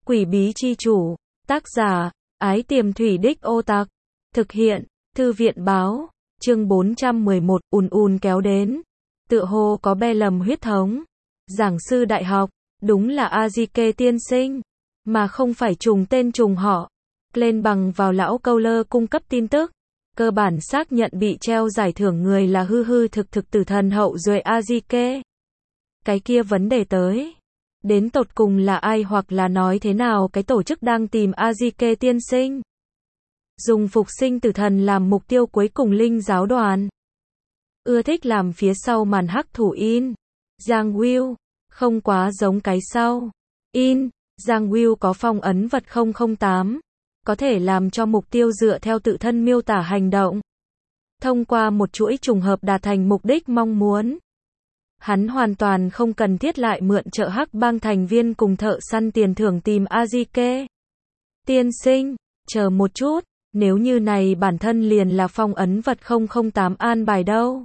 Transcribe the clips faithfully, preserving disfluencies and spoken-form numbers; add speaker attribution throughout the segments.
Speaker 1: Quỷ bí chi chủ, tác giả, Ái Tiềm Thủy Đích Ô Tặc, thực hiện, Thư viện báo, chương bốn trăm mười một, ùn ùn kéo đến, tựa hồ có be lầm huyết thống, giảng sư đại học, đúng là Azike tiên sinh, mà không phải trùng tên trùng họ, lên bằng vào lão câu lơ cung cấp tin tức, cơ bản xác nhận bị treo giải thưởng người là hư hư thực thực tử thần hậu duệ Azike. Cái kia vấn đề tới, đến tột cùng là ai hoặc là nói thế nào cái tổ chức đang tìm Azike tiên sinh. Dùng phục sinh tử thần làm mục tiêu cuối cùng linh giáo đoàn. Ưa thích làm phía sau màn hắc thủ in. Giang Will, không quá giống cái sau. In, Giang Will có phong ấn vật không không tám. Có thể làm cho mục tiêu dựa theo tự thân miêu tả hành động. Thông qua một chuỗi trùng hợp đạt thành mục đích mong muốn. Hắn hoàn toàn không cần thiết lại mượn trợ hắc bang thành viên cùng thợ săn tiền thưởng tìm Azike. Tiên sinh, chờ một chút, nếu như này bản thân liền là phong ấn vật không không tám an bài đâu.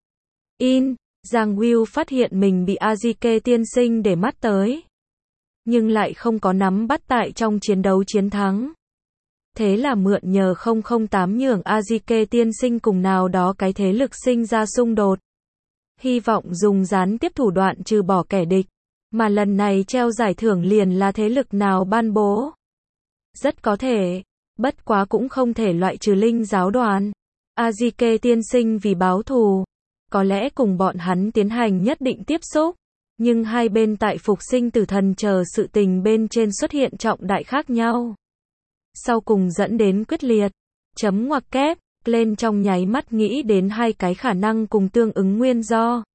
Speaker 1: In, Giang Will phát hiện mình bị Azike tiên sinh để mắt tới. Nhưng lại không có nắm bắt tại trong chiến đấu chiến thắng. Thế là mượn nhờ không không tám nhường Azike tiên sinh cùng nào đó cái thế lực sinh ra xung đột. Hy vọng dùng gián tiếp thủ đoạn trừ bỏ kẻ địch, mà lần này treo giải thưởng liền là thế lực nào ban bố. Rất có thể, bất quá cũng không thể loại trừ linh giáo đoàn. Azike tiên sinh vì báo thù, có lẽ cùng bọn hắn tiến hành nhất định tiếp xúc, nhưng hai bên tại phục sinh tử thần chờ sự tình bên trên xuất hiện trọng đại khác nhau. Sau cùng dẫn đến quyết liệt, chấm ngoặc kép. Lên trong nháy mắt nghĩ đến hai cái khả năng cùng tương ứng nguyên do.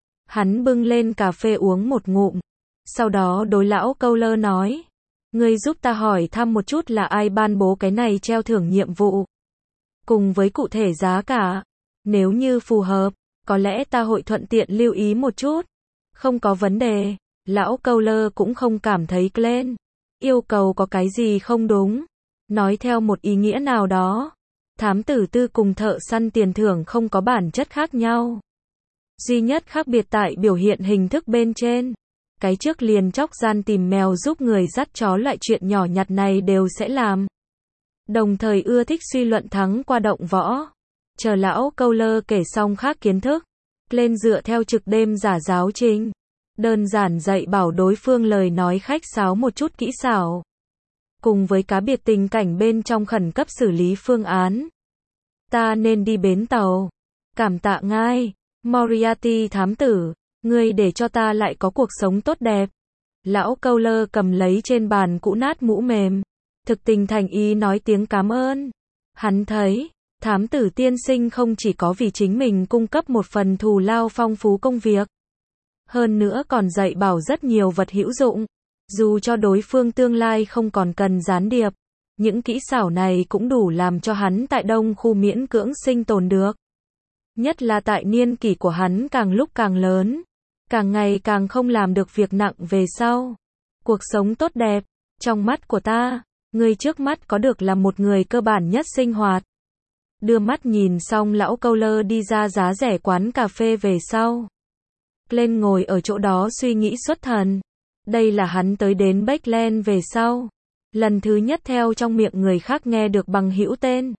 Speaker 1: Hắn bưng lên cà phê uống một ngụm. Sau đó đối lão câu lơ nói. Ngươi giúp ta hỏi thăm một chút là ai ban bố cái này treo thưởng nhiệm vụ. Cùng với cụ thể giá cả. Nếu như phù hợp, có lẽ ta hội thuận tiện lưu ý một chút. Không có vấn đề. Lão câu lơ cũng không cảm thấy Glenn yêu cầu có cái gì không đúng. Nói theo một ý nghĩa nào đó. Thám tử tư cùng thợ săn tiền thưởng không có bản chất khác nhau. Duy nhất khác biệt tại biểu hiện hình thức bên trên. Cái trước liền chóc gian tìm mèo giúp người dắt chó loại chuyện nhỏ nhặt này đều sẽ làm. Đồng thời ưa thích suy luận thắng qua động võ. Chờ lão câu lơ kể xong khác kiến thức. Lên dựa theo trực đêm giả giáo trình. Đơn giản dạy bảo đối phương lời nói khách sáo một chút kỹ xảo. Cùng với cá biệt tình cảnh bên trong khẩn cấp xử lý phương án. Ta nên đi bến tàu. Cảm tạ ngài, Moriarty thám tử, ngươi để cho ta lại có cuộc sống tốt đẹp. Lão câu lơ cầm lấy trên bàn cũ nát mũ mềm. Thực tình thành ý nói tiếng cảm ơn. Hắn thấy, thám tử tiên sinh không chỉ có vì chính mình cung cấp một phần thù lao phong phú công việc. Hơn nữa còn dạy bảo rất nhiều vật hữu dụng. Dù cho đối phương tương lai không còn cần gián điệp, những kỹ xảo này cũng đủ làm cho hắn tại đông khu miễn cưỡng sinh tồn được. Nhất là tại niên kỷ của hắn càng lúc càng lớn, càng ngày càng không làm được việc nặng về sau. Cuộc sống tốt đẹp, trong mắt của ta, người trước mắt có được là một người cơ bản nhất sinh hoạt. Đưa mắt nhìn xong lão câu lơ đi ra giá rẻ quán cà phê về sau. Lên ngồi ở chỗ đó suy nghĩ xuất thần. Đây là hắn tới đến Backland về sau. Lần thứ nhất theo trong miệng người khác nghe được bằng hữu tên.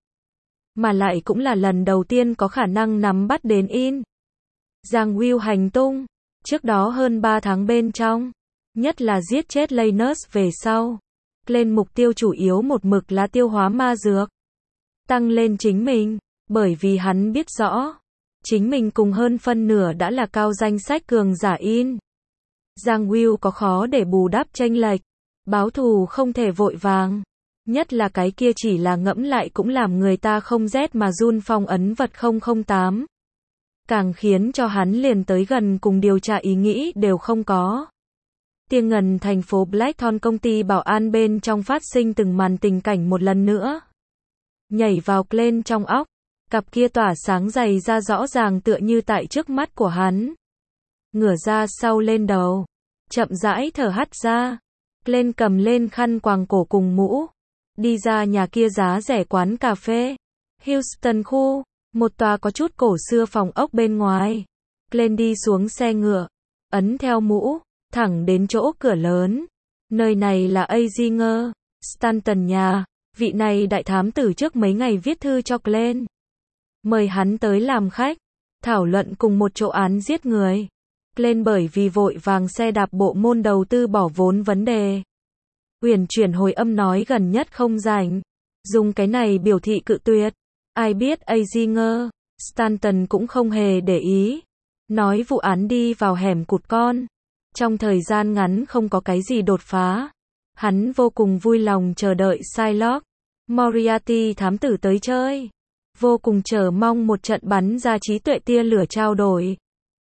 Speaker 1: Mà lại cũng là lần đầu tiên có khả năng nắm bắt đến in. Giang Will hành tung. Trước đó hơn ba tháng bên trong. Nhất là giết chết Lanus về sau. Lên mục tiêu chủ yếu một mực là tiêu hóa ma dược. Tăng lên chính mình. Bởi vì hắn biết rõ. Chính mình cùng hơn phân nửa đã là cao danh sách cường giả in. Giang Will có khó để bù đắp chênh lệch. Báo thù không thể vội vàng. Nhất là cái kia chỉ là ngẫm lại cũng làm người ta không rét mà run phong ấn vật không không tám. Càng khiến cho hắn liền tới gần cùng điều tra ý nghĩ đều không có. Tia ngần thành phố Blackthorn công ty bảo an bên trong phát sinh từng màn tình cảnh một lần nữa. Nhảy vào lên trong óc. Cặp kia tỏa sáng dày ra rõ ràng tựa như tại trước mắt của hắn. Ngửa ra sau lên đầu. Chậm rãi thở hắt ra. Lên cầm lên khăn quàng cổ cùng mũ. Đi ra nhà kia giá rẻ quán cà phê. Houston khu. Một tòa có chút cổ xưa phòng ốc bên ngoài. Lên đi xuống xe ngựa. Ấn theo mũ. Thẳng đến chỗ cửa lớn. Nơi này là Azinger, Stanton nhà. Vị này đại thám tử trước mấy ngày viết thư cho Glenn. Mời hắn tới làm khách. Thảo luận cùng một chỗ án giết người. Glenn bởi vì vội vàng xe đạp bộ môn đầu tư bỏ vốn vấn đề. Uyển chuyển hồi âm nói gần nhất không rảnh. Dùng cái này biểu thị cự tuyệt. Ai biết Azinger, Stanton cũng không hề để ý. Nói vụ án đi vào hẻm cụt con. Trong thời gian ngắn không có cái gì đột phá. Hắn vô cùng vui lòng chờ đợi Shylock Moriarty thám tử tới chơi. Vô cùng chờ mong một trận bắn ra trí tuệ tia lửa trao đổi.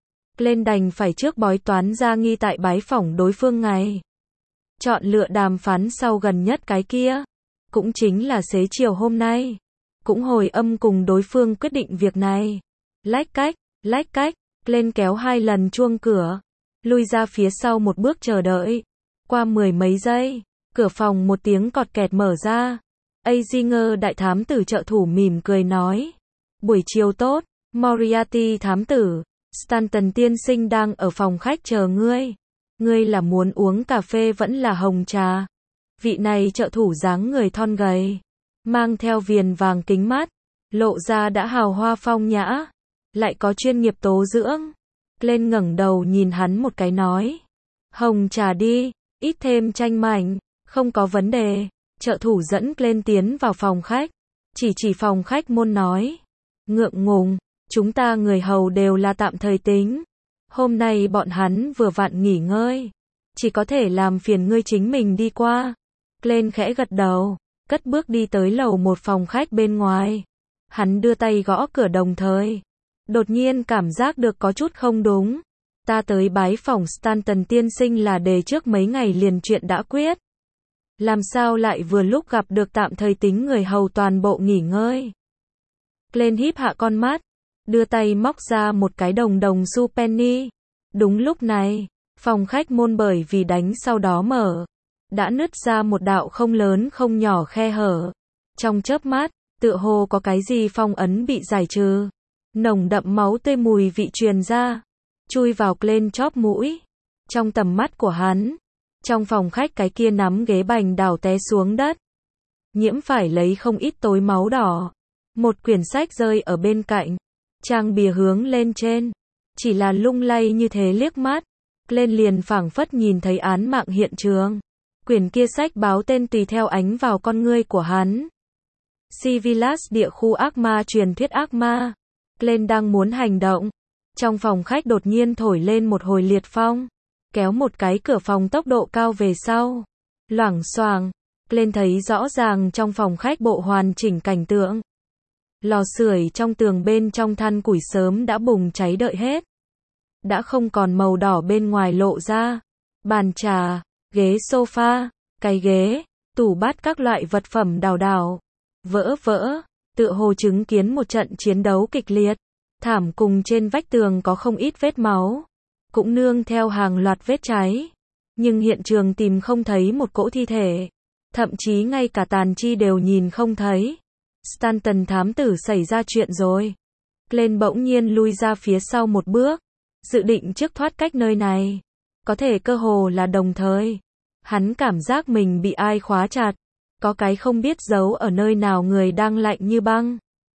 Speaker 1: Lên đành phải trước bói toán ra nghi tại bái phỏng đối phương ngày. Chọn lựa đàm phán sau gần nhất cái kia. Cũng chính là xế chiều hôm nay. Cũng hồi âm cùng đối phương quyết định việc này. Lách cách, lách cách, lên kéo hai lần chuông cửa. Lui ra phía sau một bước chờ đợi. Qua mười mấy giây, cửa phòng một tiếng cọt kẹt mở ra. Azinger đại thám tử trợ thủ mỉm cười nói. Buổi chiều tốt, Moriarty thám tử. Stanton tiên sinh đang ở phòng khách chờ ngươi. Ngươi là muốn uống cà phê vẫn là hồng trà? Vị này trợ thủ dáng người thon gầy. Mang theo viền vàng kính mắt. Lộ ra đã hào hoa phong nhã. Lại có chuyên nghiệp tố dưỡng. Lên ngẩng đầu nhìn hắn một cái nói. Hồng trà đi, ít thêm tranh mảnh. Không có vấn đề. Trợ thủ dẫn lên tiến vào phòng khách. Chỉ chỉ phòng khách môn nói. Ngượng ngùng, chúng ta người hầu đều là tạm thời tính. Hôm nay bọn hắn vừa vặn nghỉ ngơi. Chỉ có thể làm phiền ngươi chính mình đi qua. Glenn khẽ gật đầu, cất bước đi tới lầu một phòng khách bên ngoài. Hắn đưa tay gõ cửa đồng thời. Đột nhiên cảm giác được có chút không đúng. Ta tới bái phỏng Stanton tiên sinh là đề trước mấy ngày liền chuyện đã quyết. Làm sao lại vừa lúc gặp được tạm thời tính người hầu toàn bộ nghỉ ngơi. Glenn híp hạ con mắt. Đưa tay móc ra một cái đồng đồng xu penny. Đúng lúc này, phòng khách môn bởi vì đánh sau đó mở. Đã nứt ra một đạo không lớn không nhỏ khe hở. Trong chớp mắt, tựa hồ có cái gì phong ấn bị giải trừ. Nồng đậm máu tươi mùi vị truyền ra. Chui vào Glenn chóp mũi. Trong tầm mắt của hắn. Trong phòng khách cái kia nắm ghế bành đảo té xuống đất. Nhiễm phải lấy không ít tối máu đỏ. Một quyển sách rơi ở bên cạnh. Trang bìa hướng lên trên. Chỉ là lung lay như thế liếc mắt. Glenn liền phảng phất nhìn thấy án mạng hiện trường. Quyển kia sách báo tên tùy theo ánh vào con ngươi của hắn. Civilas địa khu ác ma truyền thuyết ác ma. Glenn đang muốn hành động. Trong phòng khách đột nhiên thổi lên một hồi liệt phong. Kéo một cái cửa phòng tốc độ cao về sau. Loảng xoảng. Glenn thấy rõ ràng trong phòng khách bộ hoàn chỉnh cảnh tượng. Lò sưởi trong tường bên trong than củi sớm đã bùng cháy đợi hết. Đã không còn màu đỏ bên ngoài lộ ra. Bàn trà, ghế sofa, cái ghế, tủ bát các loại vật phẩm đào đào. Vỡ vỡ, tựa hồ chứng kiến một trận chiến đấu kịch liệt. Thảm cùng trên vách tường có không ít vết máu. Cũng nương theo hàng loạt vết cháy. Nhưng hiện trường tìm không thấy một cỗ thi thể. Thậm chí ngay cả tàn chi đều nhìn không thấy. Stanton thám tử xảy ra chuyện rồi. Glenn bỗng nhiên lui ra phía sau một bước. Dự định trước thoát cách nơi này. Có thể cơ hồ là đồng thời. Hắn cảm giác mình bị ai khóa chặt. Có cái không biết giấu ở nơi nào người đang lạnh như băng.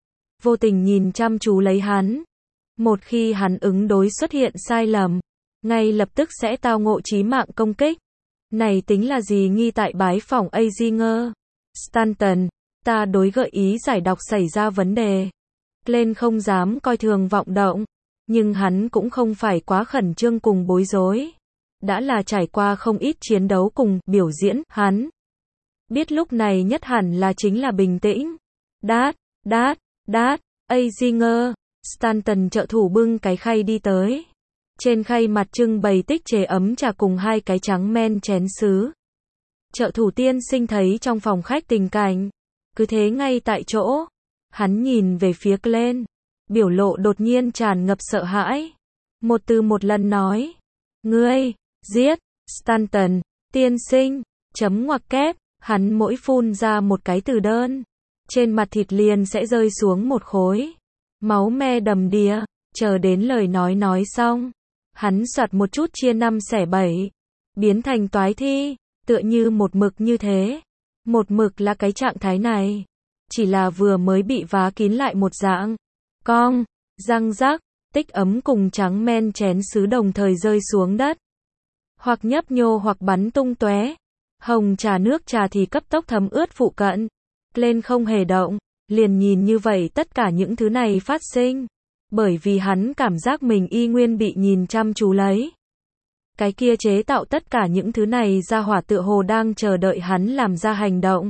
Speaker 1: Vô tình nhìn chăm chú lấy hắn. Một khi hắn ứng đối xuất hiện sai lầm. Ngay lập tức sẽ tao ngộ chí mạng công kích. Này tính là gì nghi tại bái phỏng Azinger. Stanton. Ta đối gợi ý giải độc xảy ra vấn đề. Glenn không dám coi thường vọng động. Nhưng hắn cũng không phải quá khẩn trương cùng bối rối. Đã là trải qua không ít chiến đấu cùng biểu diễn, hắn biết lúc này nhất hẳn là chính là bình tĩnh. Đát, đát, đát, Azinger. Stanton trợ thủ bưng cái khay đi tới. Trên khay mặt trưng bày tích chế ấm trà cùng hai cái trắng men chén sứ. Trợ thủ tiên sinh thấy trong phòng khách tình cảnh. Cứ thế ngay tại chỗ. Hắn nhìn về phía Glenn. Biểu lộ đột nhiên tràn ngập sợ hãi. Một từ một lần nói. Ngươi, giết, Stanton, tiên sinh, chấm ngoặc kép. Hắn mỗi phun ra một cái từ đơn. Trên mặt thịt liền sẽ rơi xuống một khối. Máu me đầm đìa. Chờ đến lời nói nói xong. Hắn soạt một chút chia năm xẻ bảy. Biến thành toái thi. Tựa như một mực như thế. Một mực là cái trạng thái này. Chỉ là vừa mới bị vá kín lại một dạng. Cong, răng rắc, tích ấm cùng trắng men chén sứ đồng thời rơi xuống đất. Hoặc nhấp nhô hoặc bắn tung tóe. Hồng trà nước trà thì cấp tốc thấm ướt phụ cận. Lên không hề động, liền nhìn như vậy tất cả những thứ này phát sinh. Bởi vì hắn cảm giác mình y nguyên bị nhìn chăm chú lấy. Cái kia chế tạo tất cả những thứ này ra hỏa tựa hồ đang chờ đợi hắn làm ra hành động.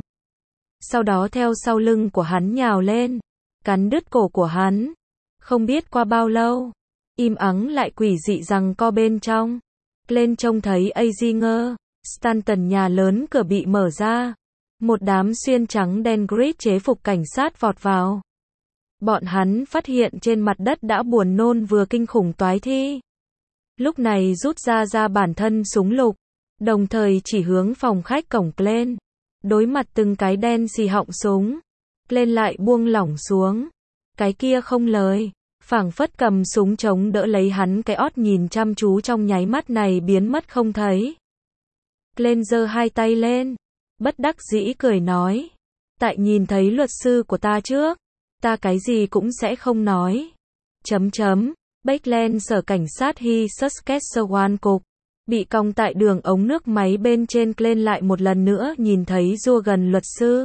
Speaker 1: Sau đó theo sau lưng của hắn nhào lên, cắn đứt cổ của hắn. Không biết qua bao lâu, im ắng lại quỷ dị rằng co bên trong. Lên trông thấy Azinger, Stanton nhà lớn cửa bị mở ra. Một đám xuyên trắng đen grid chế phục cảnh sát vọt vào. Bọn hắn phát hiện trên mặt đất đã buồn nôn vừa kinh khủng toái thi. Lúc này rút ra ra bản thân súng lục, đồng thời chỉ hướng phòng khách cổng Glenn. Đối mặt từng cái đen xì họng súng, Glenn lại buông lỏng xuống. Cái kia không lời, phảng phất cầm súng chống đỡ lấy hắn cái ót nhìn chăm chú trong nháy mắt này biến mất không thấy. Glenn giơ hai tay lên, bất đắc dĩ cười nói. Tại nhìn thấy luật sư của ta trước, ta cái gì cũng sẽ không nói. Chấm chấm. Bakeland sở cảnh sát Hy Saskatchewan cục. Bị còng tại đường ống nước máy bên trên lên lại một lần nữa nhìn thấy Dugan luật sư.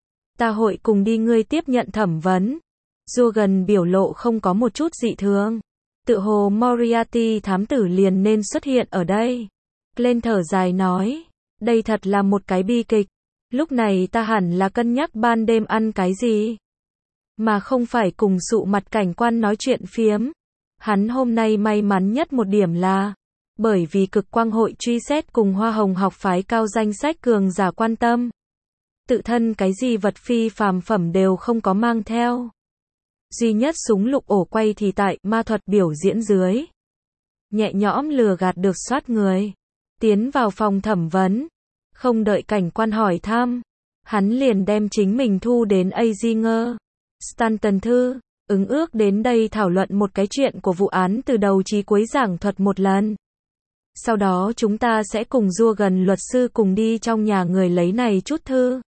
Speaker 1: Ta hội cùng đi ngươi tiếp nhận thẩm vấn. Dugan biểu lộ không có một chút dị thường. Tự hồ Moriarty thám tử liền nên xuất hiện ở đây. Lên thở dài nói. Đây thật là một cái bi kịch. Lúc này ta hẳn là cân nhắc ban đêm ăn cái gì. Mà không phải cùng sụ mặt cảnh quan nói chuyện phiếm. Hắn hôm nay may mắn nhất một điểm là, bởi vì cực quang hội truy xét cùng hoa hồng học phái cao danh sách cường giả quan tâm. Tự thân cái gì vật phi phàm phẩm đều không có mang theo. Duy nhất súng lục ổ quay thì tại ma thuật biểu diễn dưới. Nhẹ nhõm lừa gạt được soát người. Tiến vào phòng thẩm vấn. Không đợi cảnh quan hỏi thăm. Hắn liền đem chính mình thu đến Azinger. Stanton thư. Ứng ước đến đây thảo luận một cái chuyện của vụ án từ đầu chí cuối giảng thuật một lần. Sau đó chúng ta sẽ cùng Dugan luật sư cùng đi trong nhà người lấy này chút thư.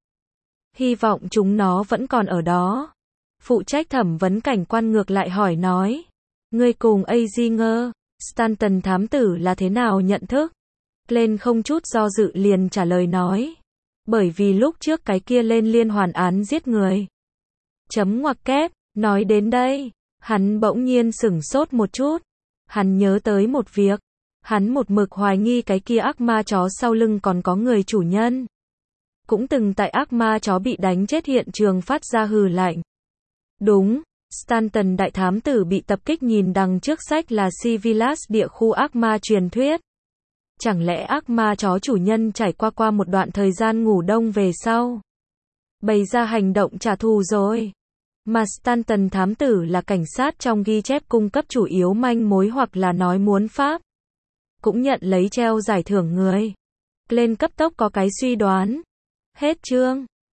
Speaker 1: Hy vọng chúng nó vẫn còn ở đó. Phụ trách thẩm vấn cảnh quan ngược lại hỏi nói. Ngươi cùng Azinger, Stanton thám tử là thế nào nhận thức? Lên không chút do dự liền trả lời nói. Bởi vì lúc trước cái kia lên liên hoàn án giết người. Chấm ngoặc kép. Nói đến đây, hắn bỗng nhiên sửng sốt một chút. Hắn nhớ tới một việc. Hắn một mực hoài nghi cái kia ác ma chó sau lưng còn có người chủ nhân. Cũng từng tại ác ma chó bị đánh chết hiện trường phát ra hừ lạnh. Đúng, Stanton đại thám tử bị tập kích nhìn đằng trước sách là Civilas địa khu ác ma truyền thuyết. Chẳng lẽ ác ma chó chủ nhân trải qua qua một đoạn thời gian ngủ đông về sau, bày ra hành động trả thù rồi. Mà Stanton thám tử là cảnh sát trong ghi chép cung cấp chủ yếu manh mối hoặc là nói muốn pháp. Cũng nhận lấy treo giải thưởng người. Lên cấp tốc có cái suy đoán. Hết chương.